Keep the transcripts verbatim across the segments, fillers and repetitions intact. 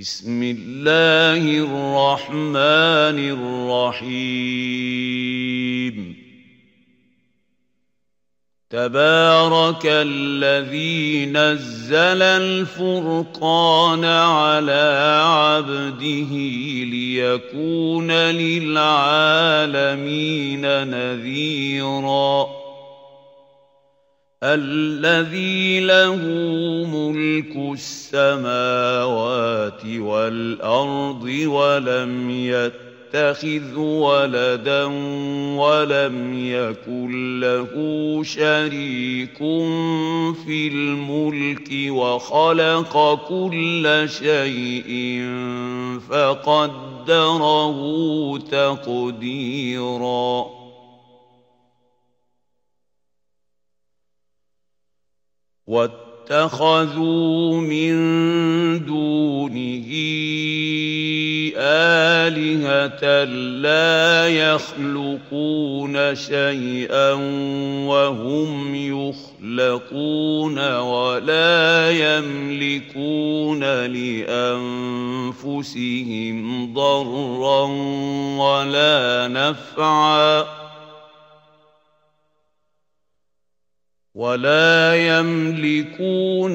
بسم الله الرحمن الرحيم تبارك الذي نزل الفرقان على عبده ليكون للعالمين نذيراً الذي له ملك السماوات والأرض ولم يتخذ ولدا ولم يكن له شريك في الملك وخلق كل شيء فقدره تقديراً واتخذوا من دونه آلهة لا يخلقون شيئا وهم يخلقون ولا يملكون لأنفسهم ضرا ولا نفعا ولا يملكون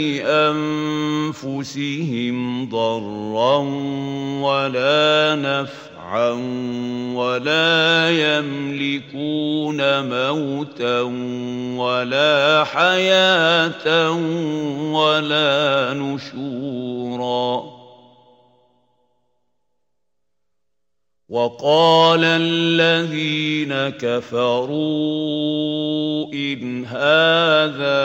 لأنفسهم ضرا ولا نفعا ولا يملكون موتا ولا حياة ولا نشورا وقال الذين كفروا إن هذا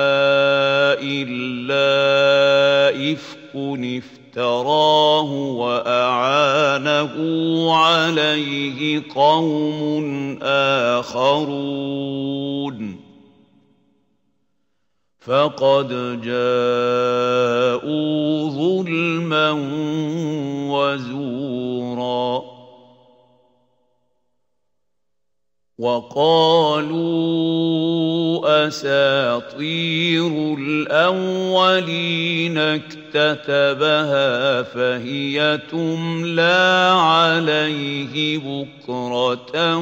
إلا إفك افتراه وأعانه عليه قوم آخرون فقد جاءوا ظلما وزورا وقالوا أساطير الأولين اكتتبها فهي تملى عليه بكرة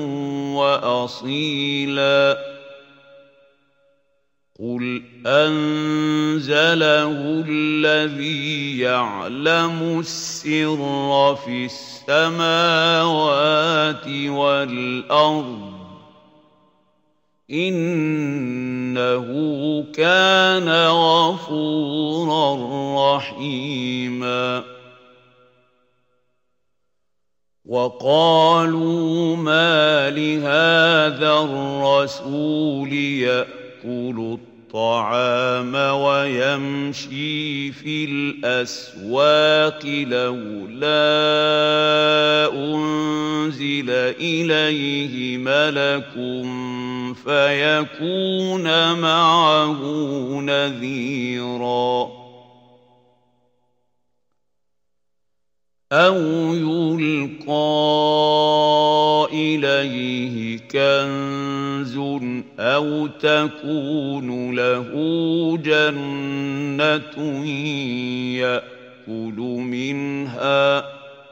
وأصيلا قل أنزله الذي يعلم السر في السماوات والأرض إنه كان غفورا رحيما وقالوا ما لهذا الرسول يأكل الطعام ويمشي في الأسواق لولا أنزل إليه ملك فيكون معه نذيرا أو يلقى إليه كنز أو تكون له جنة يأكل منها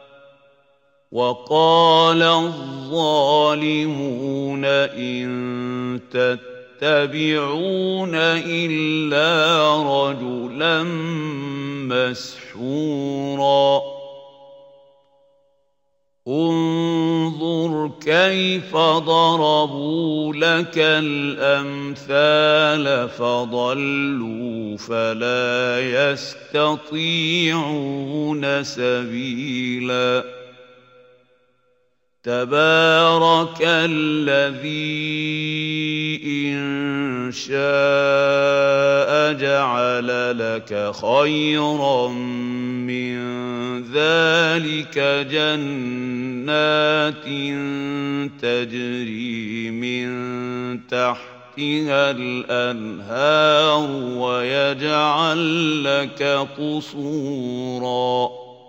وقال الظالمون إن تتبعون إلا رجلا مسحورا انظر كيف ضربوا لك الأمثال فضلوا فلا يستطيعون سبيلا تبارك الذي إن شاء جعل لك خيرا من ذلك جنات تجري من تحتها الأنهار ويجعل لك قصورا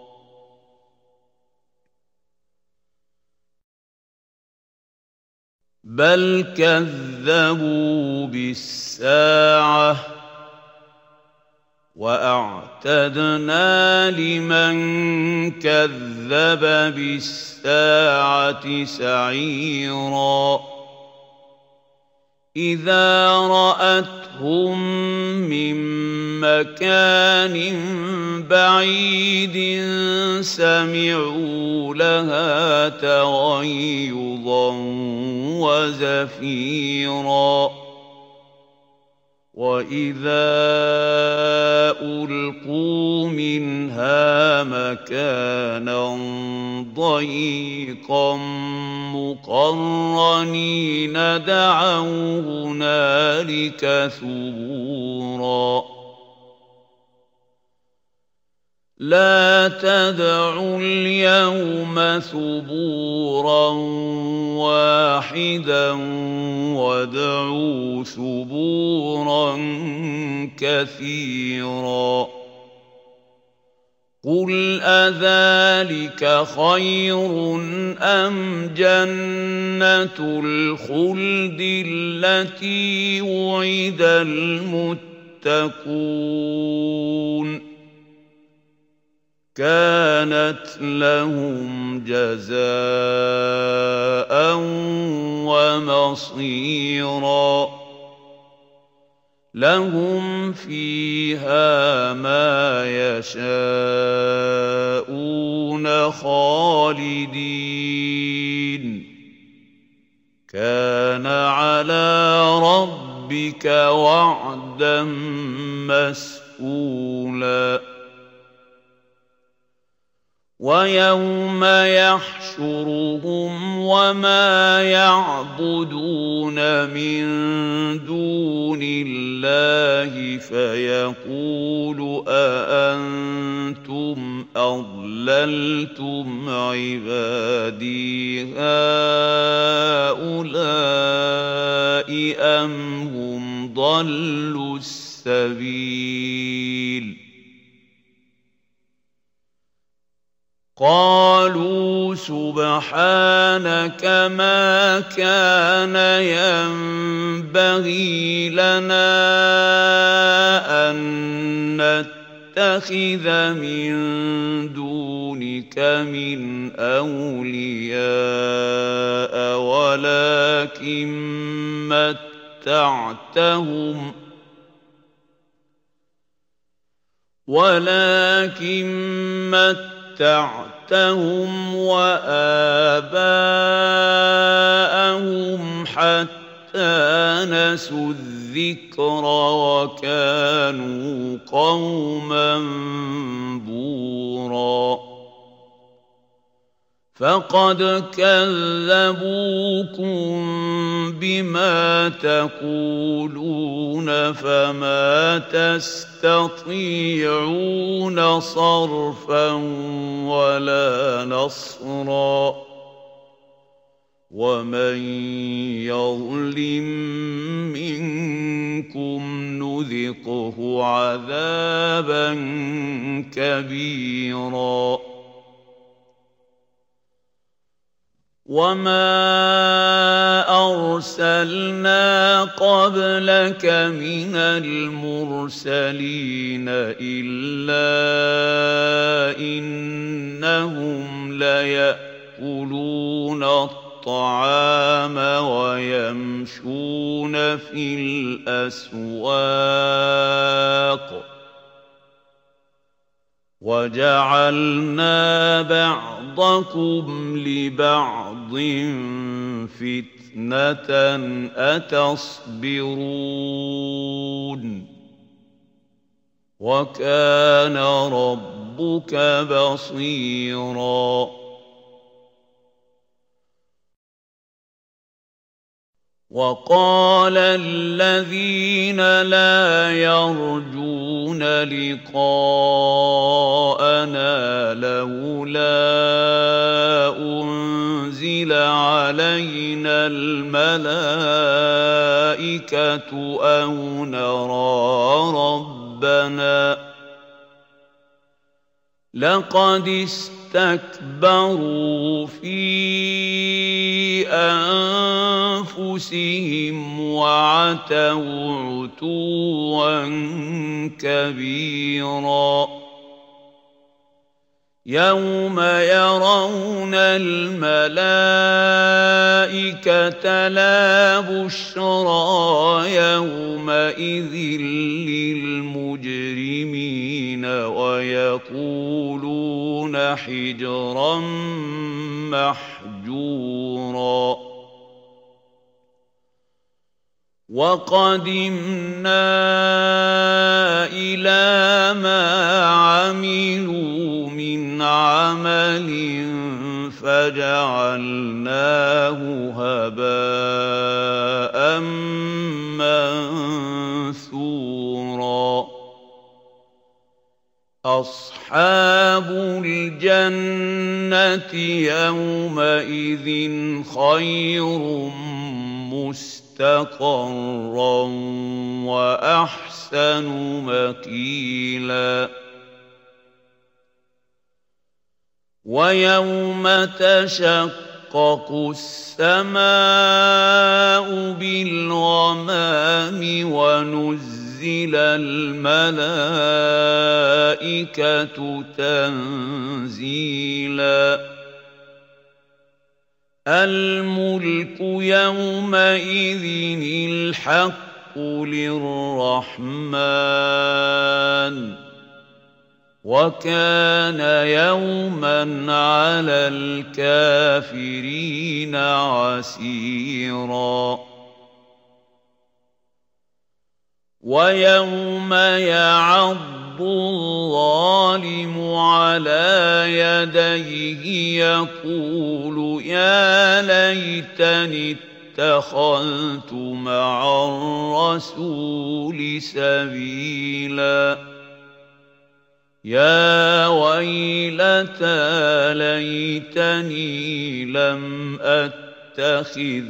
بل كذبوا بالساعة وأعتدنا لمن كذب بالساعة سعيرا إذا رأتهم من مكان بعيد سمعوا لها تغيظا وزفيرا وإذا ألقوا منها مكانا ضيقا مقرنين دعوا هنالك ثبورا لا تدعوا اليوم ثبورا واحدا وادعوا ثبورا كثيرا قل أذلك خير أم جنة الخلد التي وعد المتقون كانت لهم جزاء ومصيرا لهم فيها ما يشاءون خالدين كان على ربك وعدا مسئولا ويوم يحشرهم وما يعبدون من دون الله فيقول أأنتم أضللتم عبادي هؤلاء أم هم ضلوا السبيل قالوا سبحانك ما كان ينبغي لنا أن نتخذ من دونك من أولياء ولكن متعتهم ولكن متعتهم متعتهم وآباءهم حتى نسوا الذكر وكانوا قوما بورا فقد كذبوكم بما تقولون فما تستطيعون صرفا ولا نصرا ومن يظلم منكم نذقه عذابا كبيرا وما أرسلنا قبلك من المرسلين إلا إنهم ليأكلون الطعام ويمشون في الأسواق وجعلنا بعضكم لبعض فتنة أتصبرون وكان ربك بصيرا وقال الذين لا يرجون لقاءنا لولا أنزل علينا الملائكة أو نرى ربنا لقد استكبروا في أنفسهم وعتوا عتوا كبيرا يوم يرون الملائكة لا بشرى يومئذ للمجرمين ويقولون حجرا محجورا وقدمنا إلى ما عملوا من عمل فجعلناه هباء منثورا أصحاب الجنة يومئذ خير مستقرا وأحسن مقيلا ويوم تشقق السماء بالغمام ونزل الملائكة تنزيلا الملك يومئذ الحق للرحمن وكان يوما على الكافرين عسيرا ويوم يعض الظالم على يديه يقول يا ليتني اتخذت مع الرسول سبيلا يا ويلتى ليتني لم أتخذ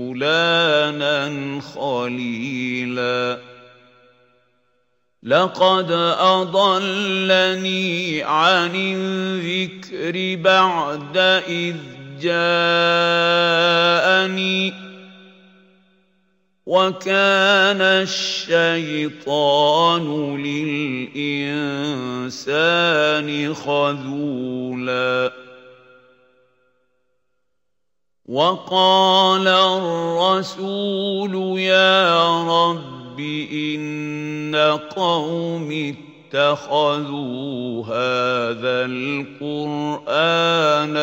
فلانا خليلا لقد أضلني عن الذكر بعد إذ جاءني وكان الشيطان للإنسان خذولا وقال الرسول يا رب إن قوم اتخذوا هذا القرآن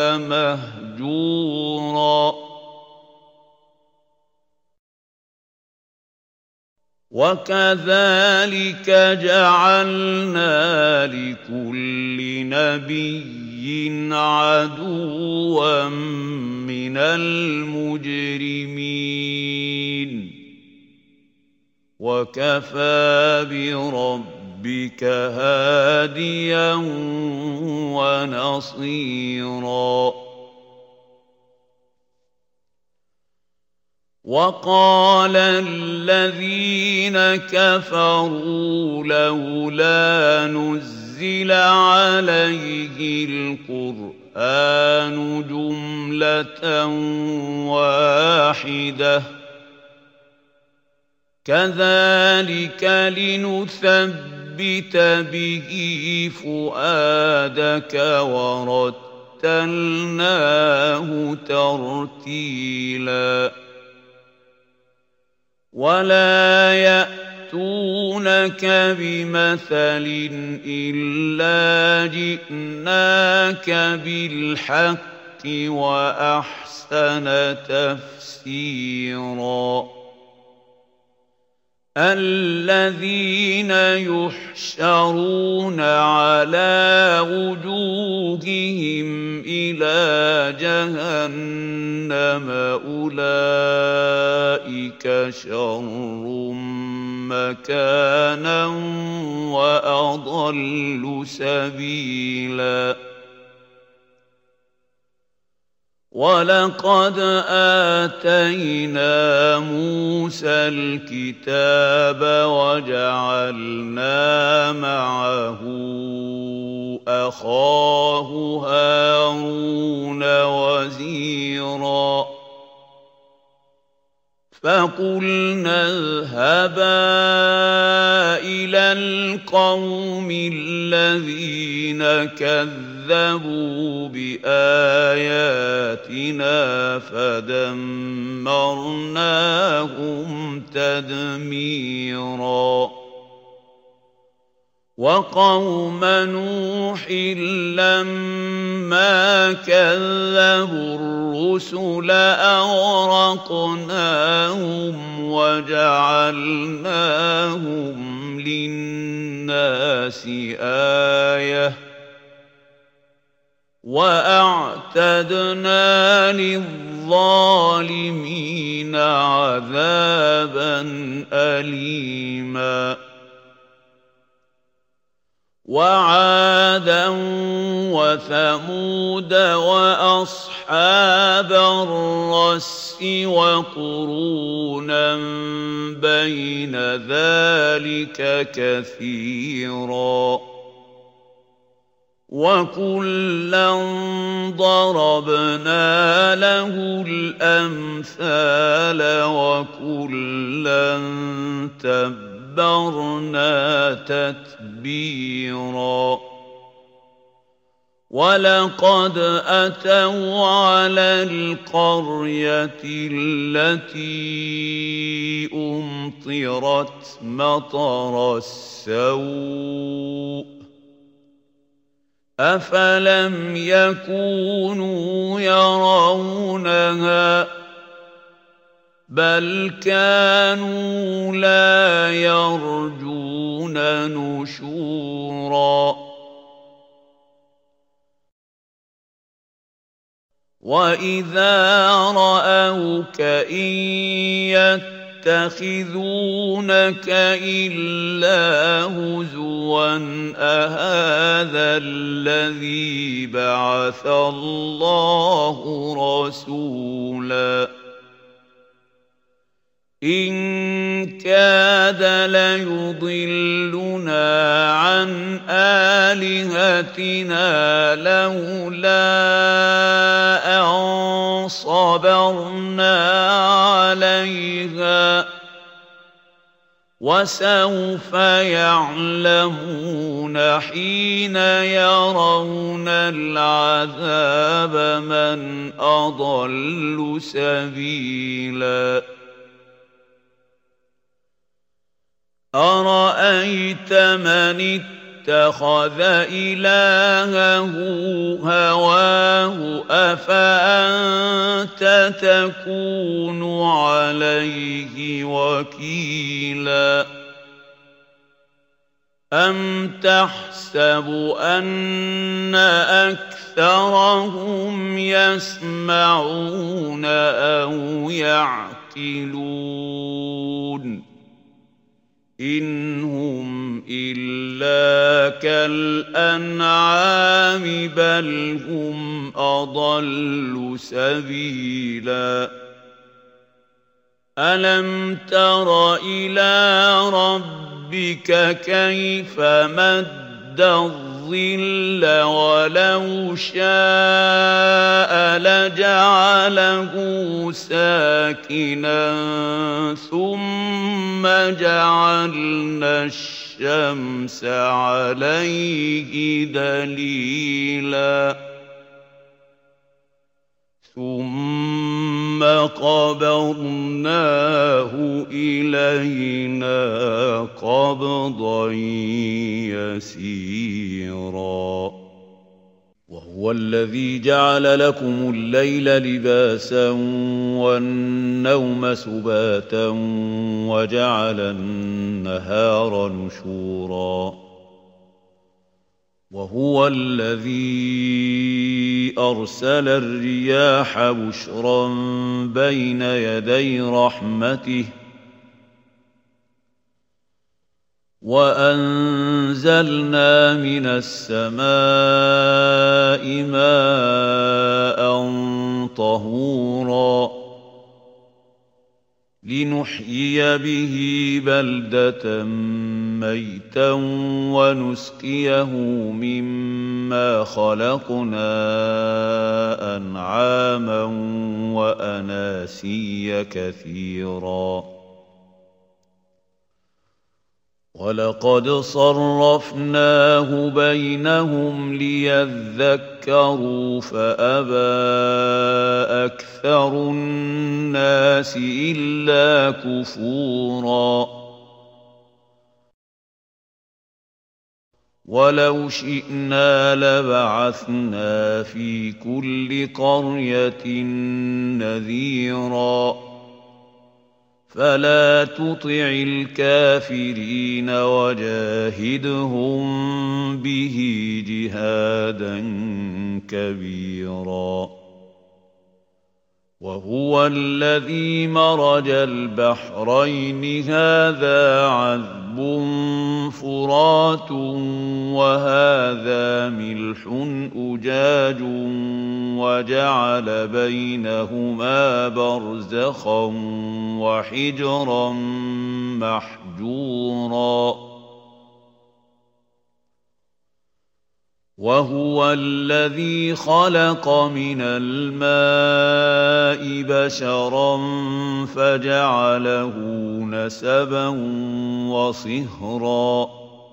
مهجورا وكذلك جعلنا لكل نبي عدوا من المجرمين وكفى بربك هاديا ونصيرا وقال الذين كفروا لولا نزل عليه القرآن جملة واحدة كذلك لنثبت به فؤادك ورتلناه ترتيلا ولا يأتونك بمثل إلا جئناك بالحق وأحسن تفسيرا الذين يحشرون على وجوههم إلى جهنم أولئك شر مكانا وأضل سبيلا ولقد آتينا موسى الكتاب وجعلنا معه أخاه هارون وزيرا فقلنا اذهبا إلى القوم الذين كذبوا بآياتنا فدمرناهم تدميرا وقوم نوح لما كذبوا الرسل أغرقناهم وجعلناهم للناس آية وأعتدنا للظالمين عذابا أليما وعادا وثمود وأصحاب الرس وقرونا بين ذلك كثيرا وكلا ضربنا له الأمثال وكلا تبارا تبرنا تتبيرا ولقد أتوا على القرية التي أمطرت مطر السوء أفلم يكونوا يرونها بل كانوا لا يرجون نشورا وإذا رأوك إن يتخذونك إلا هزوا أهذا الذي بعث الله رسولا إن كاد ليضلنا عن آلهتنا لولا أن صبرنا عليها وسوف يعلمون حين يرون العذاب من أضل سبيلا أرأيت من اتخذ إلهه هواه أفأنت تكون عليه وكيلا أم تحسب أن أكثرهم يسمعون أو يعقلون إن هم إلا كالأنعام بل هم أضل سبيلا ألم تر إلى ربك كيف مد الظل ولو شاء لجعله ساكنا ثم جعلنا الشمس عليه دليلا ثم قبضناه إلينا قبضا يسيرا وهو الذي جعل لكم الليل لباسا والنوم سباتا وجعل النهار نشورا وهو الذي أرسل الرياح بشرا بين يدي رحمته وأنزلنا من السماء ماء طهورا لنحيي به بلدة ميتا ونسقيه مما مما خلقنا أنعاما وأناسيا كثيرا ولقد صرفناه بينهم ليذكروا فأبى أكثر الناس إلا كفورا ولو شئنا لبعثنا في كل قرية نذيرا فلا تطع الكافرين وجاهدهم به جهادا كبيرا وهو الذي مرج البحرين هذا عذب فرات وهذا ملح أجاج وجعل بينهما برزخا وحجرا محجورا وهو الذي خلق من الماء بشرا فجعله نسبا وصهرا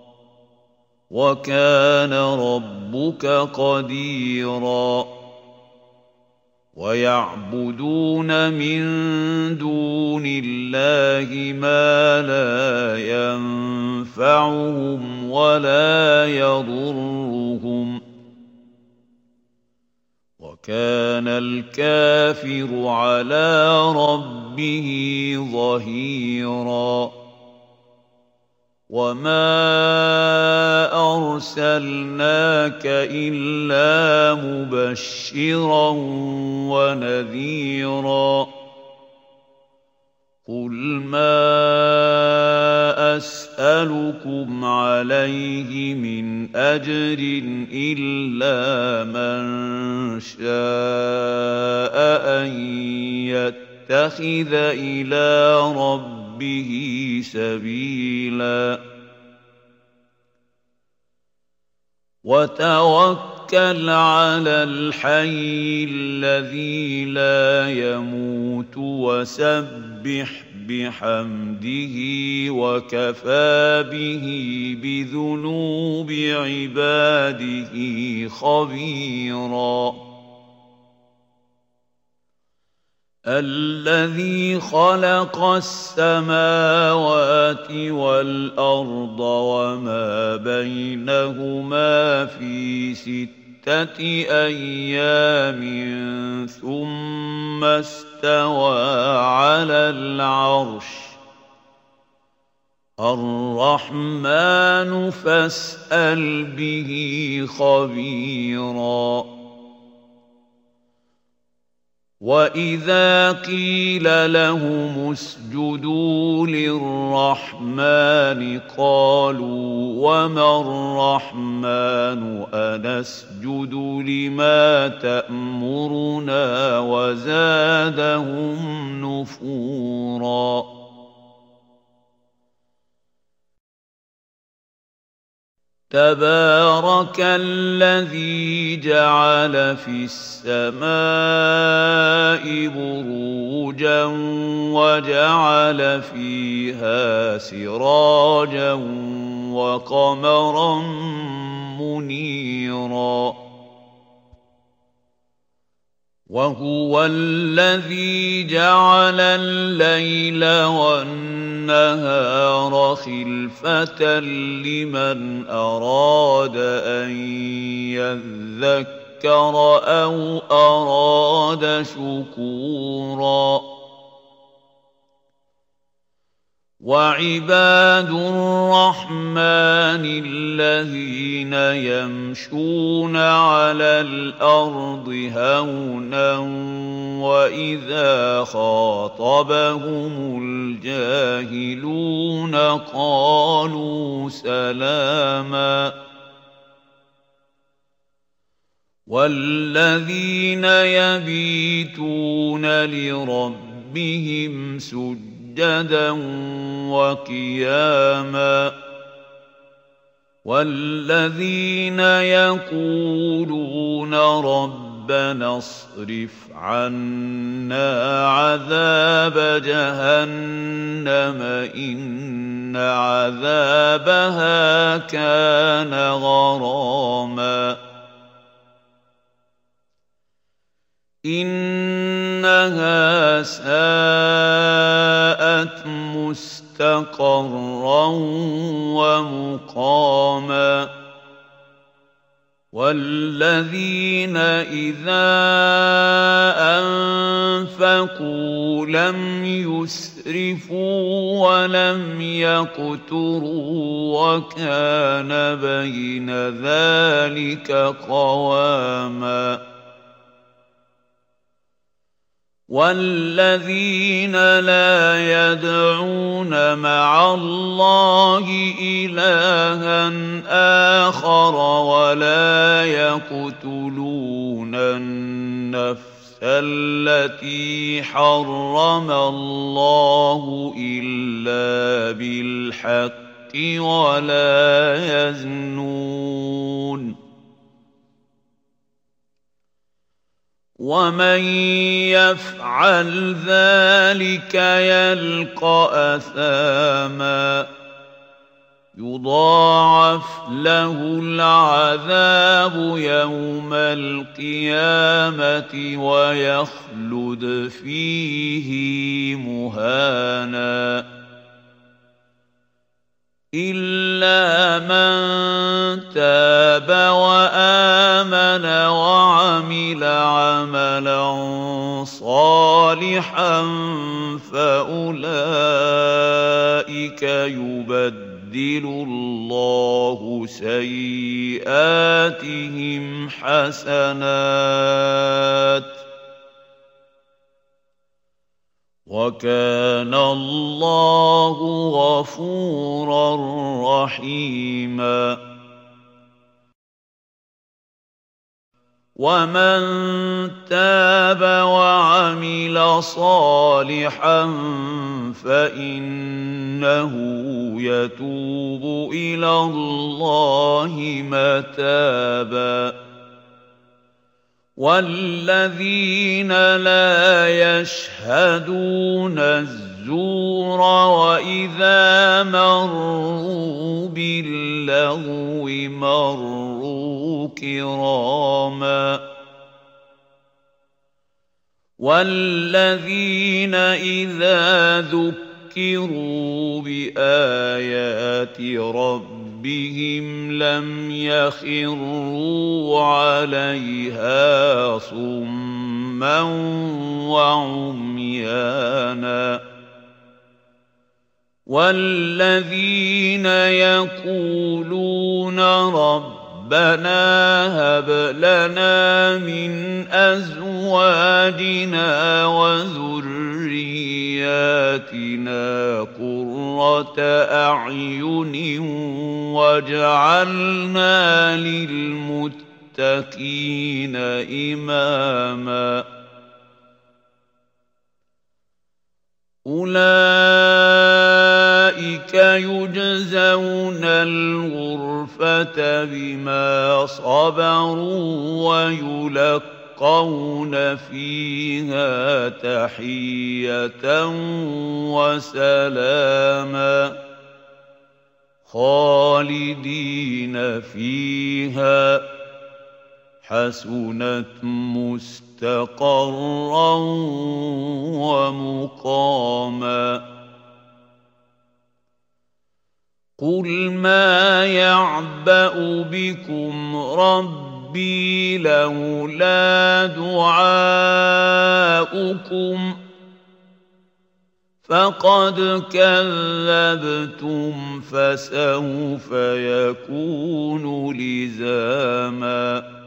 وكان ربك قديرا ويعبدون من دون الله ما لا ينفعهم ولا يضرهم وكان الكافر على ربه ظهيرا وما أرسلناك إلا مبشرا ونذيرا قل ما أسألكم عليه من أجر إلا من شاء أن يتخذ إلى ربه به سبيلا وتوكل على الحي الذي لا يموت وسبح بحمده وكفى به بذنوب عباده خبيرا الذي خلق السماوات والأرض وما بينهما في ستة أيام ثم استوى على العرش الرحمن فاسأل به خبيرا وإذا قيل لهم اسجدوا للرحمن قالوا وما الرحمن أنسجد لما تأمرنا وزادهم نفورا تبارك الذي جعل في السماء بروجا وجعل فيها سراجا وقمرا منيرا وهو الذي جعل الليل والنهار خلفة لمن أراد أن يذكر أو أراد شكورا وعباد الرحمن الذين يمشون على الأرض هونا وإذا خاطبهم الجاهلون قالوا سلاما والذين يبيتون لربهم سجدا سجدا وقياما والذين يقولون ربنا اصرف عنا عذاب جهنم إن عذابها كان غراما إنها ساءت مستقرا ومقاما والذين إذا أنفقوا لم يسرفوا ولم يقتروا وكان بين ذلك قواما والذين لا يدعون مع الله إلها آخر ولا يقتلون النفس التي حرم الله إلا بالحق ولا يزنون ومن يفعل ذلك يلقى أثاما يضاعف له العذاب يوم القيامة ويخلد فيه مهانا إلا من تاب وآمن وعمل عملا صالحا فأولئك يبدل الله سيئاتهم حسنات وكان الله غفورا رحيما ومن تاب وعمل صالحا فإنه يتوب إلى الله متابا والذين لا يشهدون الزور وإذا مروا باللغو مروا كراما والذين إذا ذكروا بآيات ربهم لم يخروا عليها صما وعميانا والذين يقولون ربنا هب لنا من أزواجنا وذرياتنا قرة أعين واجعلنا للمتقين إماما أولئك يجزون الغرفة بما صبروا ويلقون فيها تحية وسلاما خالدين فيها حسنت مستقرا ومقاما قل ما يعبأ بكم ربي لولا دعاؤكم فقد كذبتم فسوف يكون لزاما